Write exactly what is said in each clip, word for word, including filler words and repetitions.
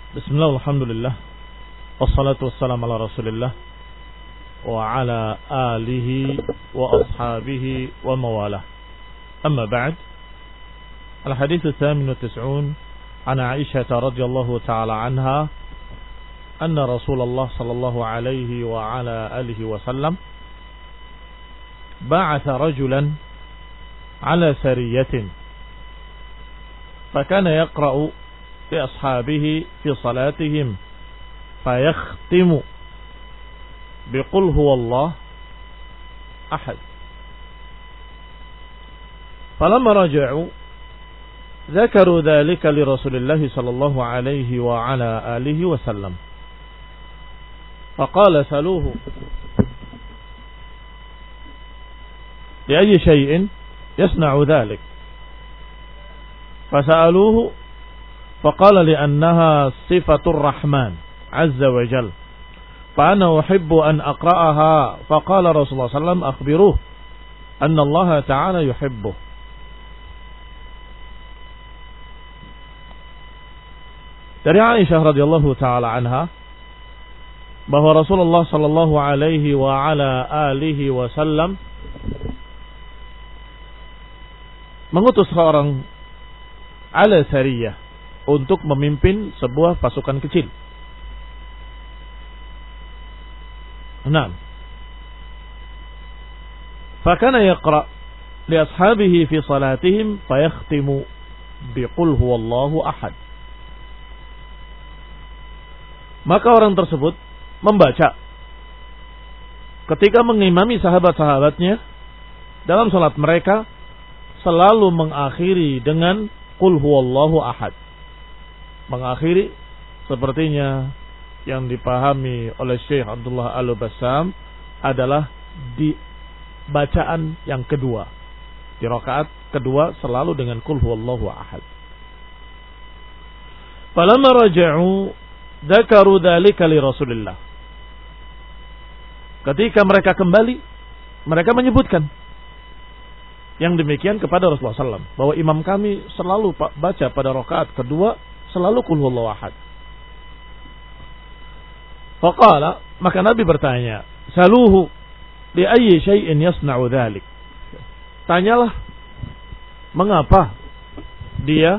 Bismillah, alhamdulillah, wassalatu wassalamu ala rasulillah wa ala alihi wa ashabihi wa mawalah. Amma ba'd. Al-hadits al-thamin wa tis'un an Aisyah radhiyallahu ta'ala anha anna Rasulullah sallallahu alaihi wa ala alihi wa sallam ba'atha rajulan ala sariyatin fakana yaqra'u لأصحابه في صلاتهم فيختم بقل هو الله أحد فلما رجعوا ذكروا ذلك لرسول الله صلى الله عليه وعلى آله وسلم فقال سألوه لأي شيء يصنع ذلك فسألوه فقال لأنها صفة الرحمن عز وجل فأنا أحب أن أقرأها فقال رسول الله صلى الله عليه وسلم أخبروه أن الله تعالى يحبه. Dari Aisyah radhiyallahu taala anha bahwa Rasulullah sallallahu alaihi wa ala alihi wasallam mengutus seorang ala sariyah untuk memimpin sebuah pasukan kecil. Naam. Fakana yaqra li ashabihi fi salatihim fayakhtimu biqul huwallahu ahad. Maka orang tersebut membaca ketika mengimami sahabat-sahabatnya dalam salat mereka selalu mengakhiri dengan qul huwallahu ahad. Mengakhiri sepertinya yang dipahami oleh Syekh Abdullah Al-Bassam adalah di bacaan yang kedua. Di rakaat kedua selalu dengan qul huwallahu ahad. Falamma raja'u dzakaru dzalika li Rasulillah. Ketika mereka kembali, mereka menyebutkan yang demikian kepada Rasulullah sallallahu alaihi wasallam bahwa imam kami selalu baca pada rakaat kedua selalu qul huwallahu ahad. Faqala, maka Nabi bertanya, saluhu li ayyi syai'in yasna'u dzalik. Tanyalah mengapa dia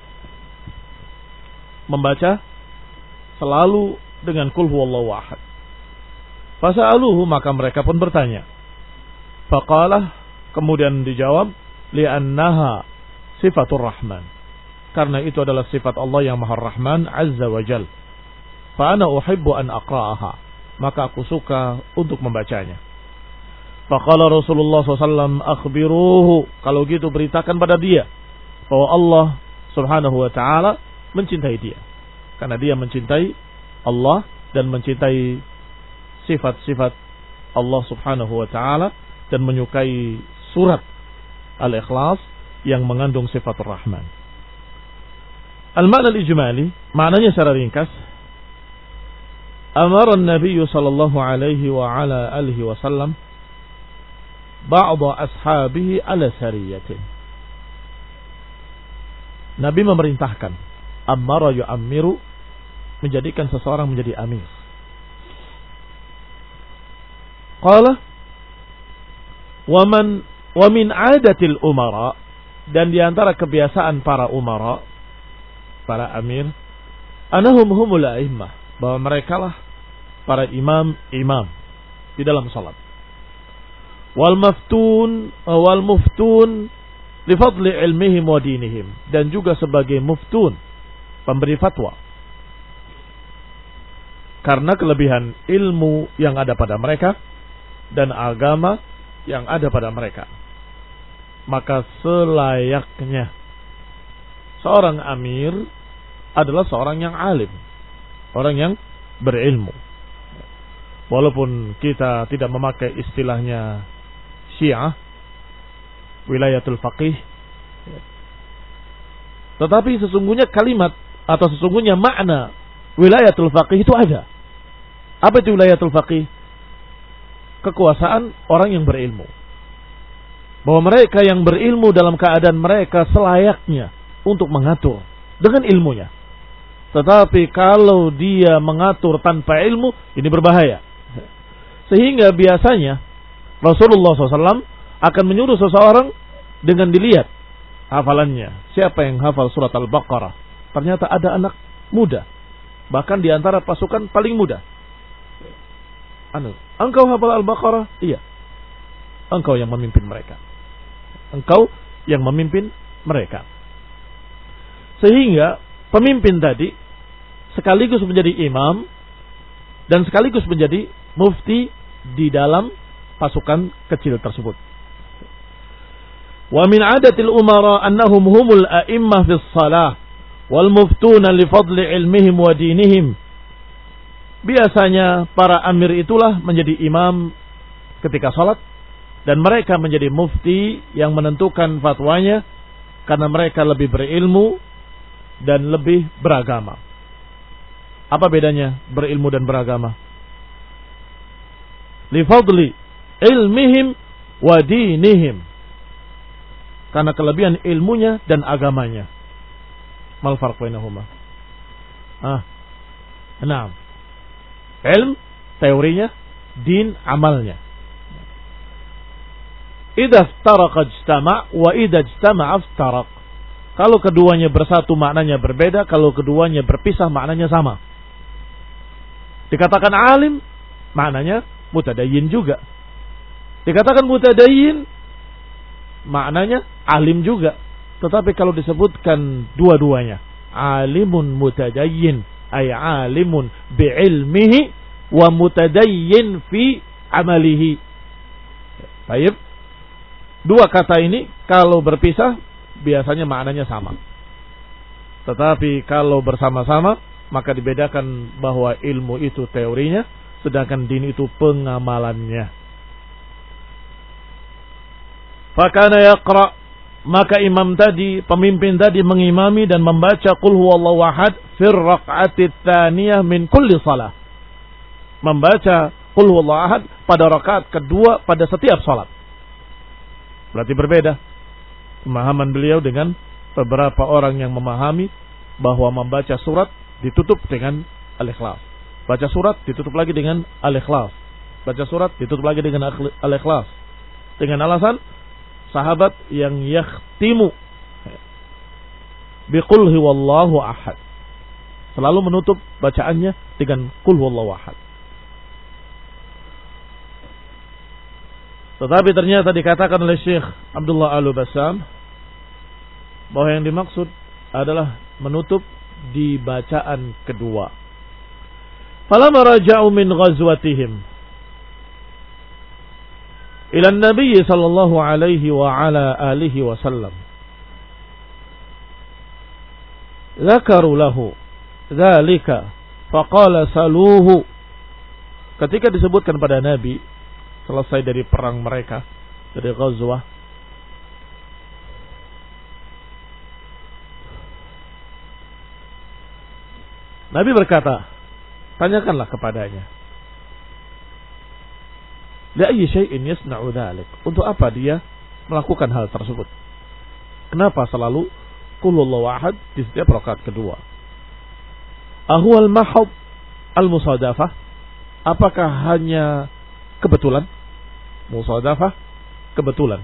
membaca selalu dengan qul huwallahu ahad. Fasa'aluhu, maka mereka pun bertanya. Faqala, kemudian dijawab, li'annaha sifatur rahman. Karena itu adalah sifat Allah yang Maha Rahman Azza wa Jal. Fa ana uhibbu an aqra'aha. Maka aku suka untuk membacanya. Faqala Rasulullah sallallahu alaihi wasallam akhbiruhu. Kalau gitu beritakan pada dia bahwa Allah subhanahu wa ta'ala mencintai dia. Karena dia mencintai Allah dan mencintai sifat-sifat Allah subhanahu wa ta'ala dan menyukai surat Al-Ikhlas yang mengandung sifat Ar-Rahman. Al-makna al-ijmali, maknanya secara ringkas, amara an-nabiy sallallahu alaihi wa ala alihi wasallam ba'dha ashabihi ala sariyatin. Nabi memerintahkan, amara yu'ammiru, menjadikan seseorang menjadi amir. Qala wa man wa min 'adatil umara, dan di antara kebiasaan para umara, para amir, anahum humul a'immah, bahwa mereka lah para imam-imam di dalam salat. Wal maftun wal muftun li fadli ilmihim wa dinihim, dan juga sebagai muftun, pemberi fatwa, karena kelebihan ilmu yang ada pada mereka dan agama yang ada pada mereka. Maka selayaknya seorang amir adalah seorang yang alim, orang yang berilmu. Walaupun kita tidak memakai istilahnya Syiah, wilayatul faqih, tetapi sesungguhnya kalimat atau sesungguhnya makna wilayatul faqih itu ada. Apa itu wilayatul faqih? Kekuasaan orang yang berilmu. Bahwa mereka yang berilmu dalam keadaan mereka selayaknya untuk mengatur dengan ilmunya. Tetapi kalau dia mengatur tanpa ilmu, ini berbahaya. Sehingga biasanya Rasulullah shallallahu alaihi wasallam akan menyuruh seseorang dengan dilihat hafalannya. Siapa yang hafal surat Al-Baqarah? Ternyata ada anak muda, bahkan di antara pasukan paling muda. Anu, engkau hafal Al-Baqarah? Iya. Engkau yang memimpin mereka. Engkau yang memimpin mereka. Sehingga pemimpin tadi sekaligus menjadi imam dan sekaligus menjadi mufti di dalam pasukan kecil tersebut. Wa min adatil umara annahum humul a'immah fis salah wal muftuna li fadli ilmihim wa dinihim. Biasanya para amir itulah menjadi imam ketika salat dan mereka menjadi mufti yang menentukan fatwanya karena mereka lebih berilmu dan lebih beragama. Apa bedanya berilmu dan beragama? Li fadli ilmihim wa dinihim. Karena kelebihan ilmunya dan agamanya. Mal farq bainahuma? Ah. Naam. Ilm teorinya, din amalnya. Idza iftaraqa ijtama' wa idza ijtama'a iftaraq. Kalau keduanya bersatu maknanya berbeda, kalau keduanya berpisah maknanya sama. Dikatakan alim maknanya mutadayyin juga. Dikatakan mutadayyin maknanya alim juga. Tetapi kalau disebutkan dua-duanya, alimun mutadayyin ay alimun bi'ilmihi wa mutadayyin fi amalihi. Baik. Dua kata ini kalau berpisah biasanya maknanya sama. Tetapi kalau bersama-sama maka dibedakan bahwa ilmu itu teorinya sedangkan din itu pengamalannya. Fakana yaqra, maka imam tadi, pemimpin tadi mengimami dan membaca qul huwallahu ahad fir raq'ati tsaniyah min kulli shalah. Membaca qul huwallahu ahad pada rakaat kedua pada setiap salat. Berarti berbeda pemahaman beliau dengan beberapa orang yang memahami bahwa membaca surat ditutup dengan Al-Ikhlas. Baca surat ditutup lagi dengan Al-Ikhlas. Baca surat ditutup lagi dengan Al-Ikhlas. Dengan alasan sahabat yang yakhtimu biqul huwallahu ahad, selalu menutup bacaannya dengan qul huwallahu ahad. Tetapi ternyata dikatakan oleh Syekh Abdullah Al-Bassam bahwa yang dimaksud adalah menutup di bacaan kedua. Falamma raja'u min ghazwatihim ila an-nabiy sallallahu alaihi wa ala alihi wasallam, dzakaru lahu dzalika faqala saluhu. Ketika disebutkan pada Nabi selesai dari perang mereka, dari ghazwah, Nabi berkata, tanyakanlah kepadanya, la ayyi syai'in yasna'u dzalik, untuk apa dia melakukan hal tersebut? Kenapa selalu qul huwallahu ahad di setiap rakaat kedua? Ahwal mahad al-musadafah, apakah hanya kebetulan? Musadafah kebetulan.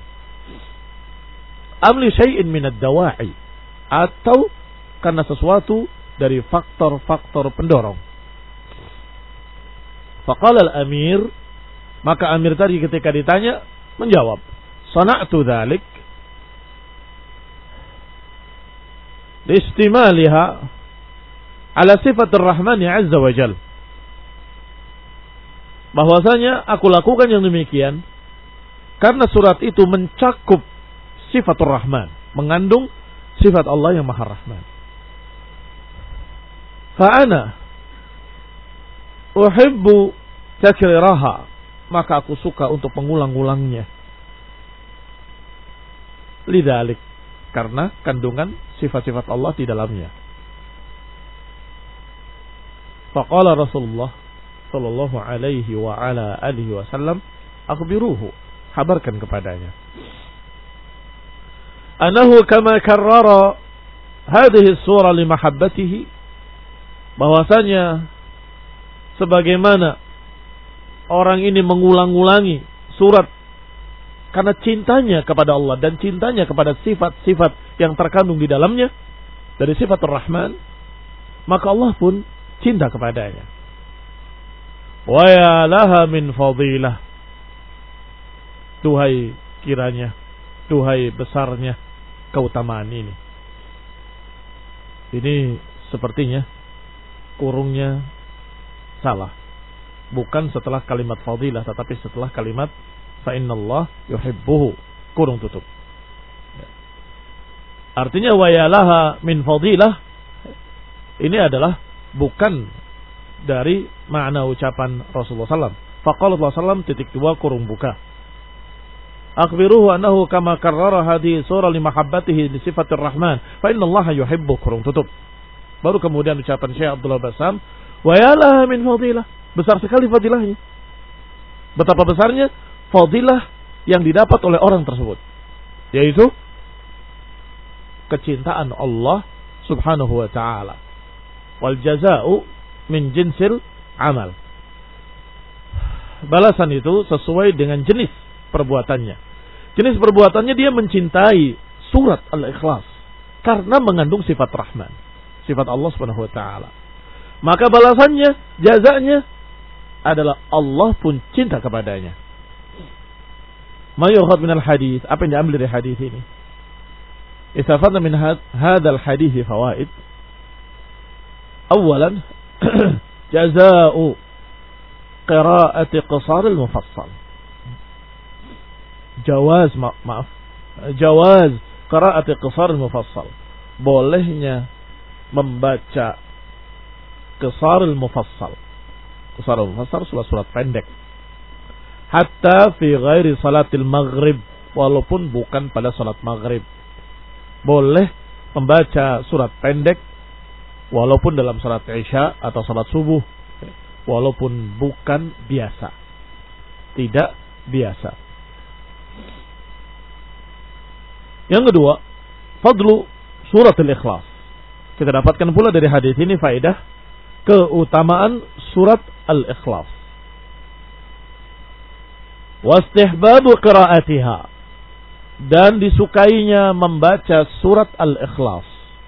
Amli syai'in min ad-dawa'i, atau karena sesuatu dari faktor-faktor pendorong. Faqala al-amir, maka amir tadi ketika ditanya menjawab, sana'tu dzalik listimaliha ala sifatir rahmani azza wa jal, bahwasanya aku lakukan yang demikian karena surat itu mencakup sifatur rahman, mengandung sifat Allah yang maha rahman. Fa'ana uhibbu takriraha, maka aku suka untuk mengulang-ulangnya. Lidzalik, karena kandungan sifat-sifat Allah di dalamnya. Faqala Rasulullah sallallahu alaihi wa ala alihi wasallam, akhbiruhu, kabarkan kepadanya, anahu kama karrara hadhihi as-surah li mahabbatihi, bahwasanya sebagaimana orang ini mengulang-ulangi surat karena cintanya kepada Allah dan cintanya kepada sifat-sifat yang terkandung di dalamnya dari sifat Ar-Rahman, maka Allah pun cinta kepadanya. Wa ya laha min fadilah, duhai kiranya, duhai besarnya keutamaan ini. Ini sepertinya kurungnya salah. Bukan setelah kalimat fadilah, tetapi setelah kalimat fa innallah yuhibbuhu, kurung tutup. Artinya wa ya laha min fadilah ini adalah bukan dari makna ucapan Rasulullah sallallahu alaihi wasallam. Faqala Rasulullah sallallahu alaihi wasallam titik dua kurung buka. Akhbiruhu annahu kama karrara hadhihi surah li mahabbatihi li sifatir rahman fa innallaha yuhibbu, kurung tutup. Baru kemudian ucapan Syekh Abdullah Basam, wa ya laha min fadilah, besar sekali fadilahnya. Betapa besarnya fadilah yang didapat oleh orang tersebut, yaitu kecintaan Allah subhanahu wa ta'ala. Wal jaza'u min jinsil amal. Balasan itu sesuai dengan jenis perbuatannya. Jenis perbuatannya dia mencintai surat Al-Ikhlas karena mengandung sifat Rahman, sifat Allah subhanahu wa ta'ala. Maka balasannya, jazanya adalah Allah pun cinta kepadanya. Ma yukhad min al-hadith, apa yang diambil dari hadis ini? Istafadna min hadzal hadits fawaid. Awalan, jazaa'u qira'ati qisar al-mufassal. Jawaz ma maaf. Jawaz qira'ati qisar al-mufassal. Bolehnya membaca qisar al-mufassal. Qisar al-mufassal surat-surat pendek. Hatta fi ghairi salatil maghrib, walaupun bukan pada salat maghrib. Boleh membaca surat pendek walaupun dalam salat isya atau salat subuh, walaupun bukan biasa, tidak biasa. Yang kedua, fadlu surat Al-Ikhlas. Kita dapatkan pula dari hadis ini faedah keutamaan surat Al-Ikhlas. Wastihbabu qiraatiha, dan disukainya membaca surat Al-Ikhlas,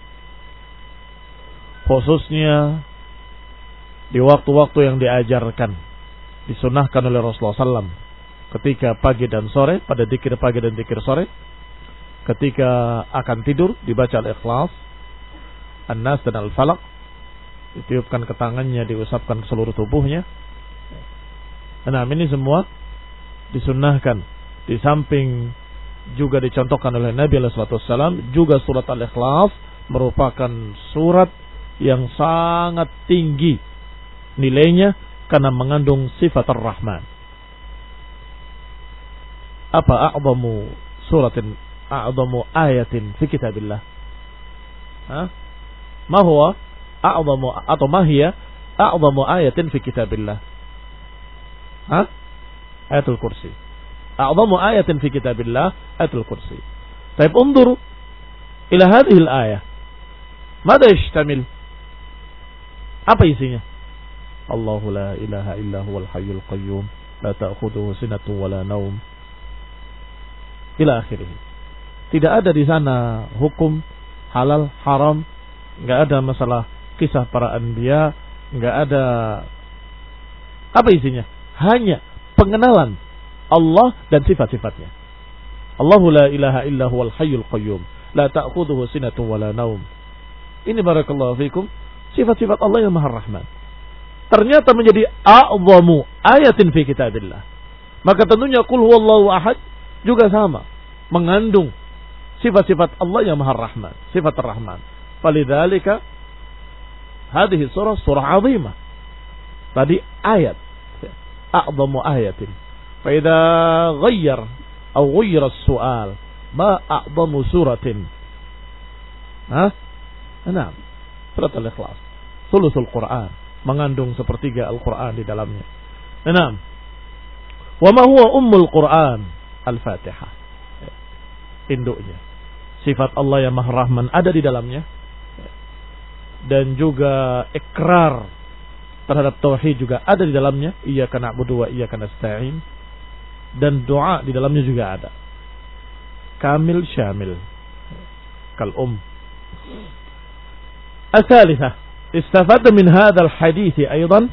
khususnya di waktu-waktu yang diajarkan, disunahkan oleh Rasulullah sallallahu alaihi wasallam, ketika pagi dan sore, pada dzikir pagi dan dzikir sore, ketika akan tidur dibaca Al-Ikhlas, An-Nas dan Al-Falaq, ditiupkan ke tangannya, diusapkan ke seluruh tubuhnya. Nah, ini semua disunnahkan. Di samping juga dicontohkan oleh Nabi sallallahu alaihi wasallam, juga surat Al-Ikhlas merupakan surat yang sangat tinggi nilainya karena mengandung sifat Ar-Rahman. Apa a'zamu suratin, a'zamu ayatin fi kitabillah? Ha? Ma huwa a'zamu atau ma hiya a'zamu ayatin fi kitabillah? Ha? Ayatul Kursi. A'zamu ayatin fi kitabillah ayatul Kursi. Baik, unzur ila hadhihi al-ayah. Mada yashtamil? Apa isinya? Allahu la ilaha illa huwal hayyul qayyum, la ta'khudhuhu sinatun wa la naum. Ila akhirih. Tidak ada di sana hukum halal, haram, enggak ada masalah kisah para anbiya, enggak ada. Apa isinya? Hanya pengenalan Allah dan sifat-sifatnya. Allahu la ilaha illa huwal hayyul qayyum, la ta'khudhuhu sinatun wa la naum. Ini barakallahu fikum sifat-sifat Allah yang Maha Rahman. Ternyata menjadi a'zamu ayatin fi kitabillah. Maka tentunya qul huwallahu ahad juga sama, mengandung sifat-sifat Allah yang Maha Rahman, sifat Ar-Rahman. Falidzalika hadhihi surah surah 'azimah. Tadi ayat a'zamu ayatin. Fa idza ghayyar atau ghayyara as-su'al, ma a'zamu suratin? Hah? Nah, surat Al-Ikhlas, thuluthul Quran, mengandung sepertiga Al-Quran di dalamnya. Nah, wa ma huwa ummul Quran? Al-Fatihah, induknya. Sifat Allah yang Maha Rahman ada di dalamnya. dan juga ikrar terhadap tauhid juga ada di dalamnya, iyyaka na'budu wa iyyaka nasta'in, dan doa di dalamnya juga ada. Kamil syamil. Kal um. Al-thalithah, istafadna min hadzal hadits aidan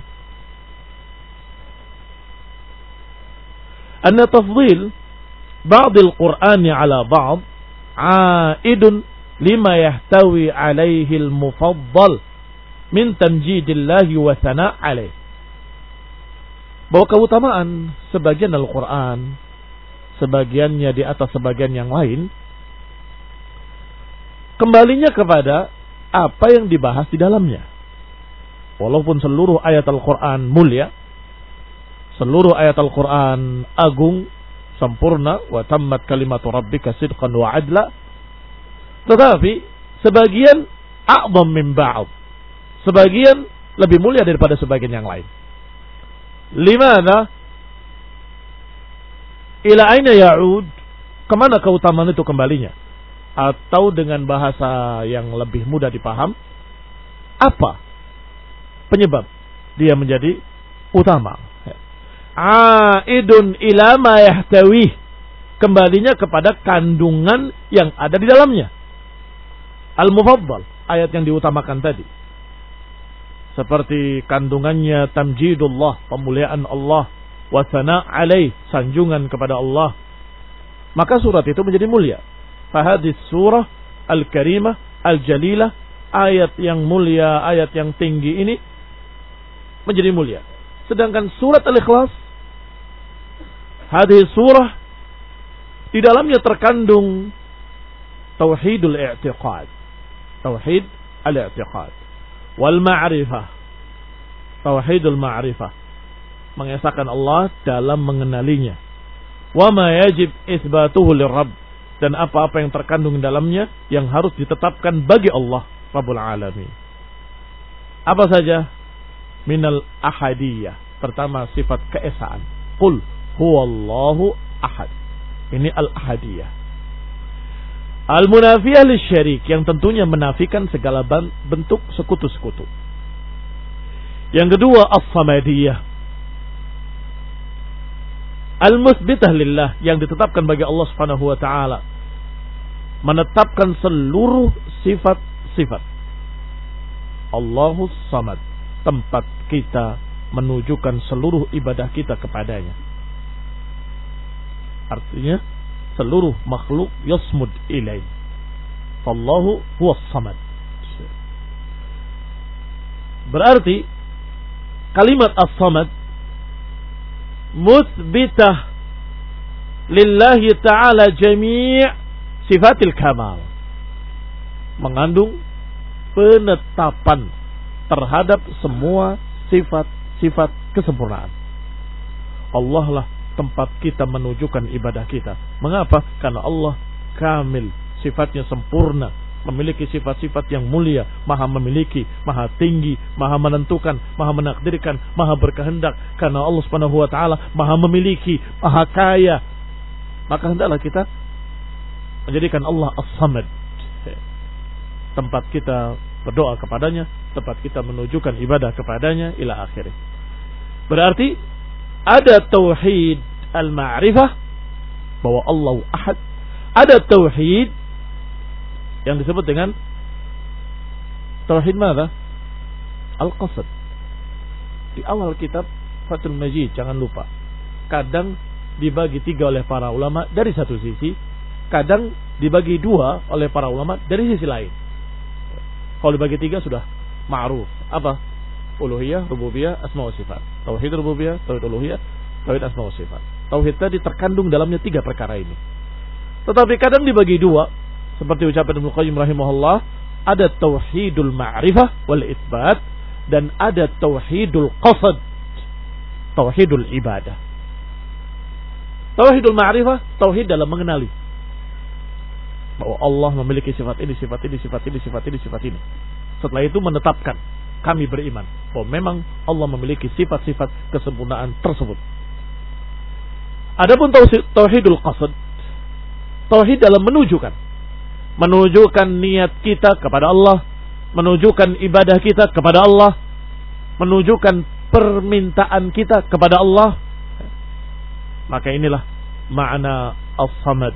anna tafdhil ba'd al-Qur'an 'ala ba'd 'a'idun lima yahtawi 'alayhi al-mufaddal min tamjidillahi wa sana' alaih. Bahwa keutamaan sebagian Al-Quran, sebagiannya di atas sebagian yang lain, kembalinya kepada apa yang dibahas di dalamnya. Walaupun seluruh ayat Al-Quran mulia, seluruh ayat Al-Quran agung, sempurna, wa tammat kalimatu rabbika sidqan wa adla, tetapi sebagian a'zam min ba'd, sebagian lebih mulia daripada sebagian yang lain. Limana? Ila aina ya'ud? Kemana keutamaan itu kembalinya? Atau dengan bahasa yang lebih mudah dipaham, apa penyebab dia menjadi utama? A'idun ila ma yahtawi, kembalinya kepada kandungan yang ada di dalamnya. Al-mufaddal, ayat yang diutamakan tadi, seperti kandungannya tamjidullah, pemuliaan Allah, wa sana' alaih, sanjungan kepada Allah, maka surat itu menjadi mulia. Fahadis surah al-karimah al-jalilah, ayat yang mulia, ayat yang tinggi ini menjadi mulia. Sedangkan surat al-ikhlas, hadis surah, di dalamnya terkandung tauhidul i'tiqad, tauhid al-i'tiqad, wal ma'rifah, tauhidul ma'rifah, mengesahkan Allah dalam mengenalinya, wa ma yajib itsbatuhu lirabb, dan apa-apa yang terkandung di dalamnya yang harus ditetapkan bagi Allah Rabbul Alamin. Apa saja? Minal ahadiyah, pertama sifat keesaan, qul huwallahu ahad, ini al-ahadiyah. Al-munafiyah lisyarik, yang tentunya menafikan segala bentuk sekutu-sekutu. Yang kedua, as-samadiyah, al-musbitah lillah, yang ditetapkan bagi Allah Subhanahu wa taala, menetapkan seluruh sifat-sifat. Allahus samad, tempat kita menujukan seluruh ibadah kita kepadanya. Artinya seluruh makhluk yasmud ilaih. Allahu huwas samad. Berarti kalimat as-samad muthbitah lillahi ta'ala jami' sifatil kamal, mengandung penetapan terhadap semua sifat-sifat kesempurnaan. Allah lah tempat kita menunjukkan ibadah kita. Mengapa? Karena Allah kamil, sifatnya sempurna, memiliki sifat-sifat yang mulia, maha memiliki, maha tinggi, maha menentukan, maha menakdirkan, maha berkehendak. Karena Allah Subhanahu wa taala maha memiliki, maha kaya, maka hendaklah kita menjadikan Allah as-samad, tempat kita berdoa kepadanya, tempat kita menunjukkan ibadah kepadanya, ila akhirnya. Berarti ada tauhid al-ma'rifah, bahwa Allah ahad. Ada tauhid yang disebut dengan tauhid mana? Al-qasad. Di awal kitab Fathul Majid, jangan lupa, kadang dibagi tiga oleh para ulama dari satu sisi, kadang dibagi dua oleh para ulama dari sisi lain. Kalau dibagi tiga sudah ma'ruf. Apa? Uluhiyah, rububiyah, asma wa sifat. Tauhid rububiyah, tauhid uluhiyah, tauhid asma wa sifat. Tauhid tadi terkandung dalamnya tiga perkara ini. Tetapi kadang dibagi dua, seperti ucapan Ibnu Qayyim rahimahullah, ada tauhidul ma'rifah wal itsbat, dan ada tauhidul qasad, tauhidul ibadah. Tauhidul ma'rifah, tauhid dalam mengenali bahwa Allah memiliki sifat ini, sifat ini, sifat ini, sifat ini, sifat ini. Setelah itu menetapkan, kami beriman bahwa memang Allah memiliki sifat-sifat kesempurnaan tersebut. Adapun tauhidul qasad, tauhid dalam menunjukkan, menunjukkan niat kita kepada Allah, menunjukkan ibadah kita kepada Allah, menunjukkan permintaan kita kepada Allah, maka inilah makna as-samad.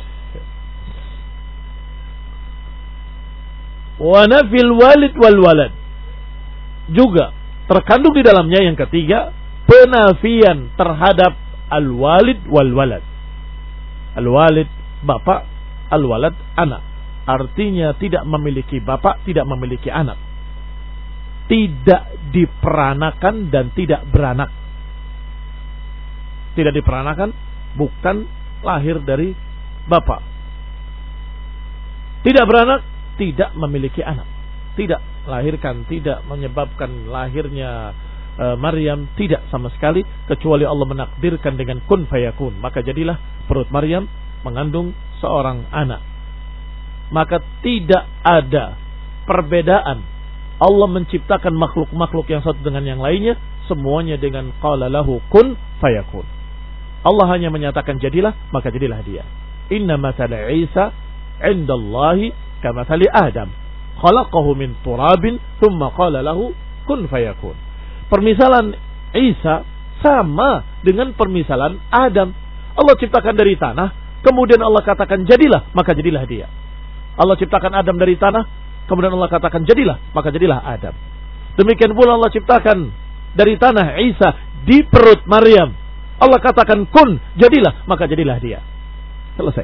Wa nafil walid wal walad, juga terkandung di dalamnya yang ketiga, penafian terhadap al-walid wal walad. Al-walid bapak, al-walad anak. Artinya tidak memiliki bapak, tidak memiliki anak. Tidak diperanakan dan tidak beranak. Tidak diperanakan, bukan lahir dari bapak. Tidak beranak, tidak memiliki anak. Tidak lahirkan, tidak menyebabkan lahirnya e, Maryam, tidak sama sekali, kecuali Allah menakdirkan dengan kun fayakun. Maka jadilah perut Maryam mengandung seorang anak. Maka tidak ada perbedaan. Allah menciptakan makhluk-makhluk yang satu dengan yang lainnya, semuanya dengan qala lahu kun fayakun. Allah hanya menyatakan jadilah, maka jadilah dia. Inna mathala Isa indallahi kamathali Adam, khalaqahu min turabin thumma qala lahu kun fayakun. Permisalan Isa sama dengan permisalan Adam. Allah ciptakan dari tanah, kemudian Allah katakan jadilah, maka jadilah dia. Allah ciptakan Adam dari tanah, kemudian Allah katakan jadilah, maka jadilah Adam. Demikian pula Allah ciptakan dari tanah Isa di perut Maryam. Allah katakan kun, jadilah, maka jadilah dia. Selesai.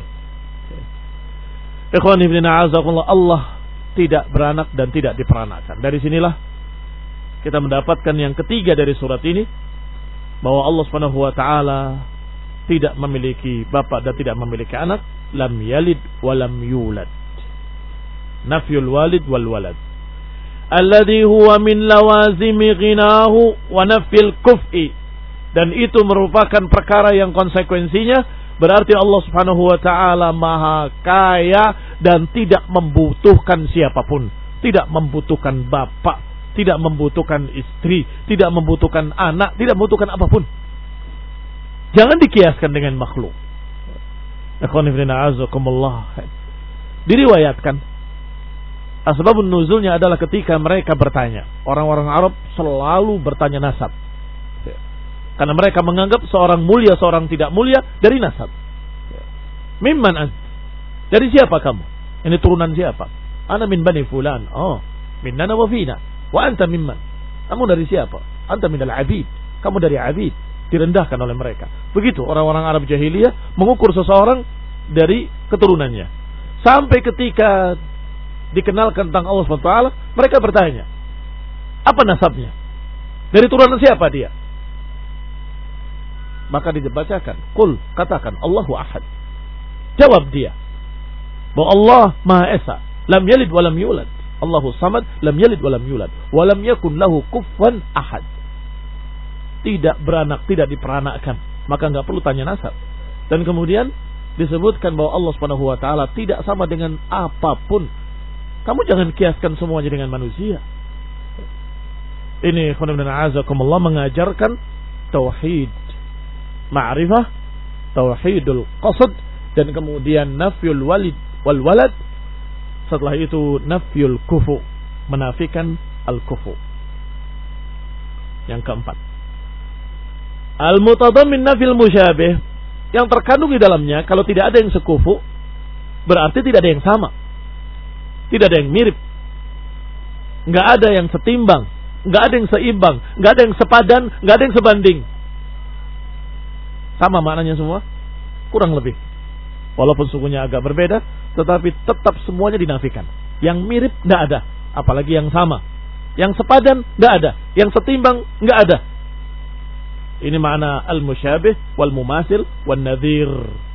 Ikhwani fillah, a'azakumullah, Allah tidak beranak dan tidak diperanakan. Dari sinilah kita mendapatkan yang ketiga dari surat ini, bahwa Allah Subhanahu wa taala tidak memiliki bapak dan tidak memiliki anak, lam yalid wa lam yulad. Nafyul walid wal walad alladhi huwa min lawazimi ghinahu wa nafyil kuf'i, dan itu merupakan perkara yang konsekuensinya berarti Allah Subhanahu wa taala maha kaya dan tidak membutuhkan siapapun, tidak membutuhkan bapak, tidak membutuhkan istri, tidak membutuhkan anak, tidak membutuhkan apapun. Jangan dikiaskan dengan makhluk. Ikhwan fillah, azakumullah. Diriwayatkan asbabun nuzulnya adalah ketika mereka bertanya. Orang-orang Arab selalu bertanya nasab, karena mereka menganggap seorang mulia, seorang tidak mulia dari nasab. Mimman ant? Dari siapa kamu? Ini turunan siapa? Ana min bani fulan. Oh, minnana wa fina. Wa anta mimman? Kamu dari siapa? Anta minal abid. Kamu dari abid. Direndahkan oleh mereka. Begitu orang-orang Arab jahiliyah mengukur seseorang dari keturunannya. Sampai ketika dikenalkan tentang Allah subhanahu wa taala, mereka bertanya, apa nasabnya? Dari turunan siapa dia? Maka dibacakan, qul, katakan, Allahu ahad. Jawab dia, bahwa Allah Maha Esa, lam yalid wa lam yulad. Allahu samad, lam yalid wa lam yulad, wa lam yakun lahu kufuwan ahad. Tidak beranak, tidak diperanakkan, maka enggak perlu tanya nasab. Dan kemudian disebutkan bahwa Allah Subhanahu wa taala tidak sama dengan apapun. Kamu jangan kiaskan semuanya dengan manusia. Ini khonibna azakumullah mengajarkan tauhid ma'rifah, tauhidul qasd, dan kemudian nafyul walid wal walad. Setelah itu nafyul kufu, menafikan al-kufu. Yang keempat, al-mutadammin nafil musyabih, yang terkandung di dalamnya kalau tidak ada yang sekufu berarti tidak ada yang sama. Tidak ada yang mirip, nggak ada yang setimbang, nggak ada yang seimbang, nggak ada yang sepadan, nggak ada yang sebanding. Sama maknanya semua, kurang lebih. Walaupun sukunya agak berbeda, tetapi tetap semuanya dinafikan. Yang mirip nggak ada, apalagi yang sama. Yang sepadan nggak ada, yang setimbang nggak ada. Ini makna al-musyabih wal mumasil wal nadhir.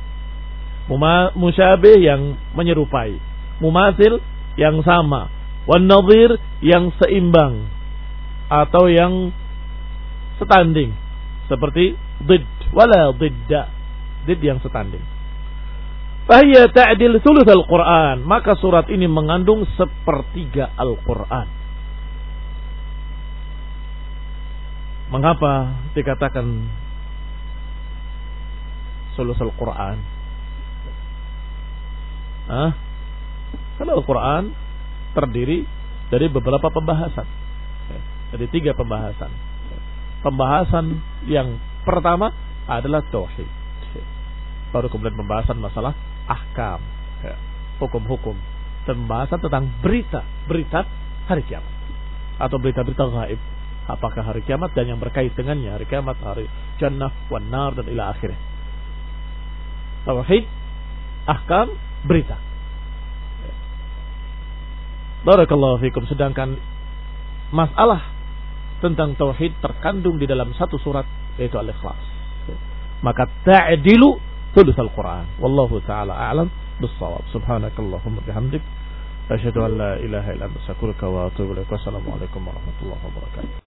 Musyabih yang menyerupai, mumasil yang sama, wan nadhir yang seimbang atau yang setanding, seperti did wala didda, did yang setanding. Fahiya ta'dil thuluth al-Quran, maka surat ini mengandung sepertiga Al-Quran. Mengapa dikatakan thuluth al-Quran? Hah? Karena Al-Quran terdiri dari beberapa pembahasan. Dari tiga pembahasan. Pembahasan yang pertama adalah tauhid. Baru kemudian pembahasan masalah ahkam, hukum-hukum, dan pembahasan tentang berita-berita hari kiamat atau berita-berita gaib. Apakah hari kiamat dan yang berkait dengannya, hari kiamat, hari jannah, wan nar, dan ila akhirnya. Tauhid, ahkam, berita. Barakallahu fikum. Sedangkan masalah tentang tauhid terkandung di dalam satu surat, yaitu Al-Ikhlas. Maka ta'dilu thulutsal Quran. Wallahu taala a'lam bis-shawab. Subhanakallahumma bihamdik, asyhadu an la ilaha illa anta, astaghfiruka wa atubu ilaik. Wassalamu alaikum warahmatullahi wabarakatuh.